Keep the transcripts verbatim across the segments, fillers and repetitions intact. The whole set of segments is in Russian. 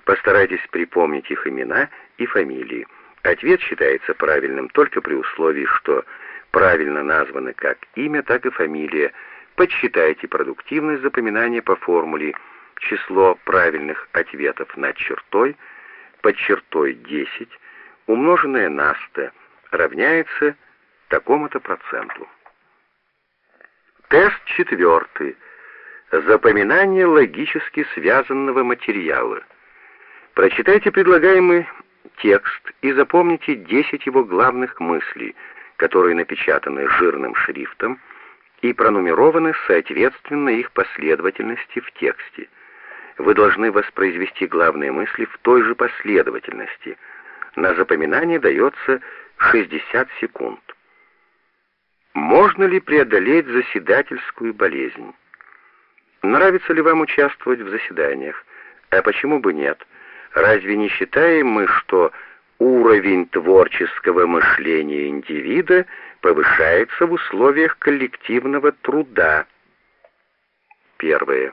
Постарайтесь припомнить их имена и фамилии. Ответ считается правильным только при условии, что правильно названы как имя, так и фамилия. Подсчитайте продуктивность запоминания по формуле число правильных ответов над чертой под чертой десять, умноженное на сто, равняется такому-то проценту. Тест четвертый. Запоминание логически связанного материала. Прочитайте предлагаемый текст и запомните десять его главных мыслей, которые напечатаны жирным шрифтом и пронумерованы соответственно их последовательности в тексте. Вы должны воспроизвести главные мысли в той же последовательности. На запоминание дается шестьдесят секунд. Можно ли преодолеть заседательскую болезнь? Нравится ли вам участвовать в заседаниях? А почему бы нет? Разве не считаем мы, что уровень творческого мышления индивида повышается в условиях коллективного труда? Первое.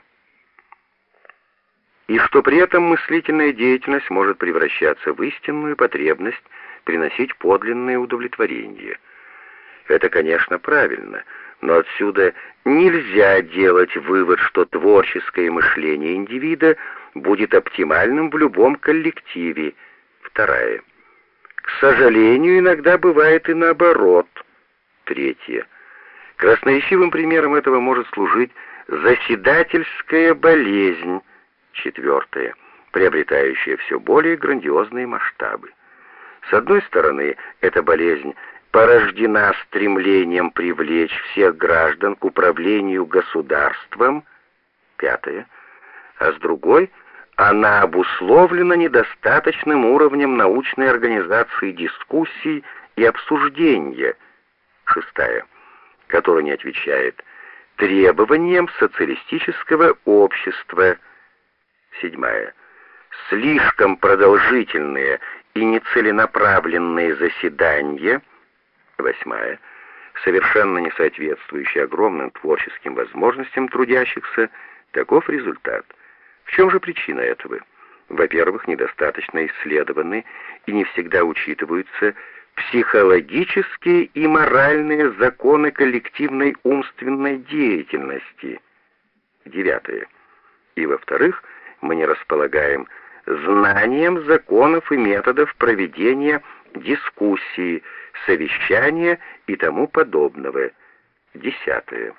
И что при этом мыслительная деятельность может превращаться в истинную потребность приносить подлинное удовлетворение. Это, конечно, правильно, но отсюда нельзя делать вывод, что творческое мышление индивида будет оптимальным в любом коллективе. Второе. К сожалению, иногда бывает и наоборот. Третье. Красноречивым примером этого может служить заседательская болезнь. Четвертое. Приобретающая все более грандиозные масштабы. С одной стороны, эта болезнь порождена стремлением привлечь всех граждан к управлению государством. Пятое. А с другой, она обусловлена недостаточным уровнем научной организации дискуссий и обсуждения. Шестая. Который не отвечает требованиям социалистического общества. Седьмая. Слишком продолжительные и нецеленаправленные заседания. Восьмая. Совершенно не соответствующий огромным творческим возможностям трудящихся. Таков результат. В чем же причина этого? Во-первых, недостаточно исследованы и не всегда учитываются психологические и моральные законы коллективной умственной деятельности. Девятое. И во-вторых, мы не располагаем знанием законов и методов проведения дискуссии, совещания и тому подобного. Десятое.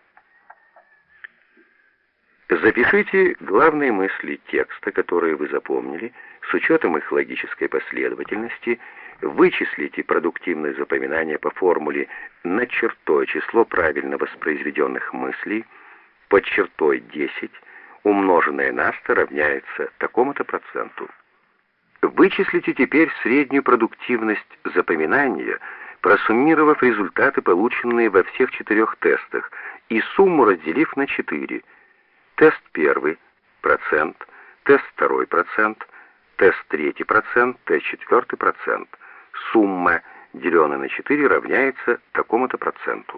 Запишите главные мысли текста, которые вы запомнили, с учетом их логической последовательности, вычислите продуктивное запоминание по формуле над чертой число правильно воспроизведенных мыслей, под чертой десять, умноженное на сто равняется такому-то проценту. Вычислите теперь среднюю продуктивность запоминания, просуммировав результаты, полученные во всех четырех тестах, и сумму разделив на четыре. Тест первый – процент, тест второй – процент, тест третий – процент, тест четвертый – процент. Сумма, деленная на четыре, равняется такому-то проценту.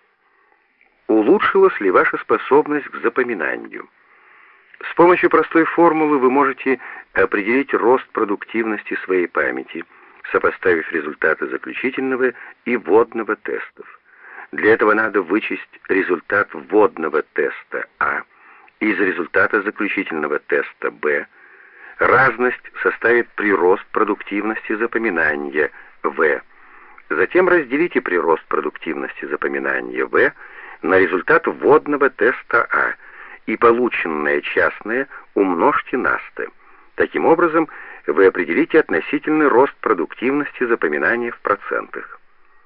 Улучшилась ли ваша способность к запоминанию? С помощью простой формулы вы можете определить рост продуктивности своей памяти, сопоставив результаты заключительного и вводного тестов. Для этого надо вычесть результат вводного теста А из результата заключительного теста Б. Разность составит прирост продуктивности запоминания В. Затем разделите прирост продуктивности запоминания В на результат вводного теста А и полученное частное умножьте на сто. Таким образом, вы определите относительный рост продуктивности запоминания в процентах.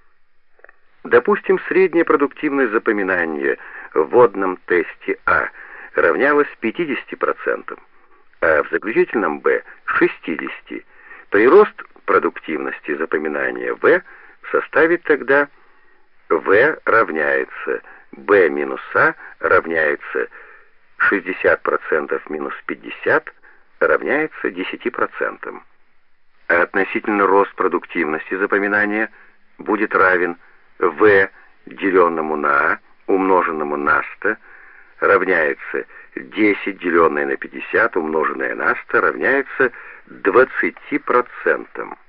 Допустим, средняя продуктивность запоминания в вводном тесте А равнялась пятидесяти процентам, а в заключительном Б – шестидесяти процентам. Прирост продуктивности запоминания В составит тогда В равняется Б минус А равняется шестьдесят процентов минус пятьдесят равняется десяти процентам. А относительный рост продуктивности запоминания будет равен В, деленному на А, умноженному на сто, равняется десять, деленное на пятьдесят, умноженное на сто, равняется двадцати процентам.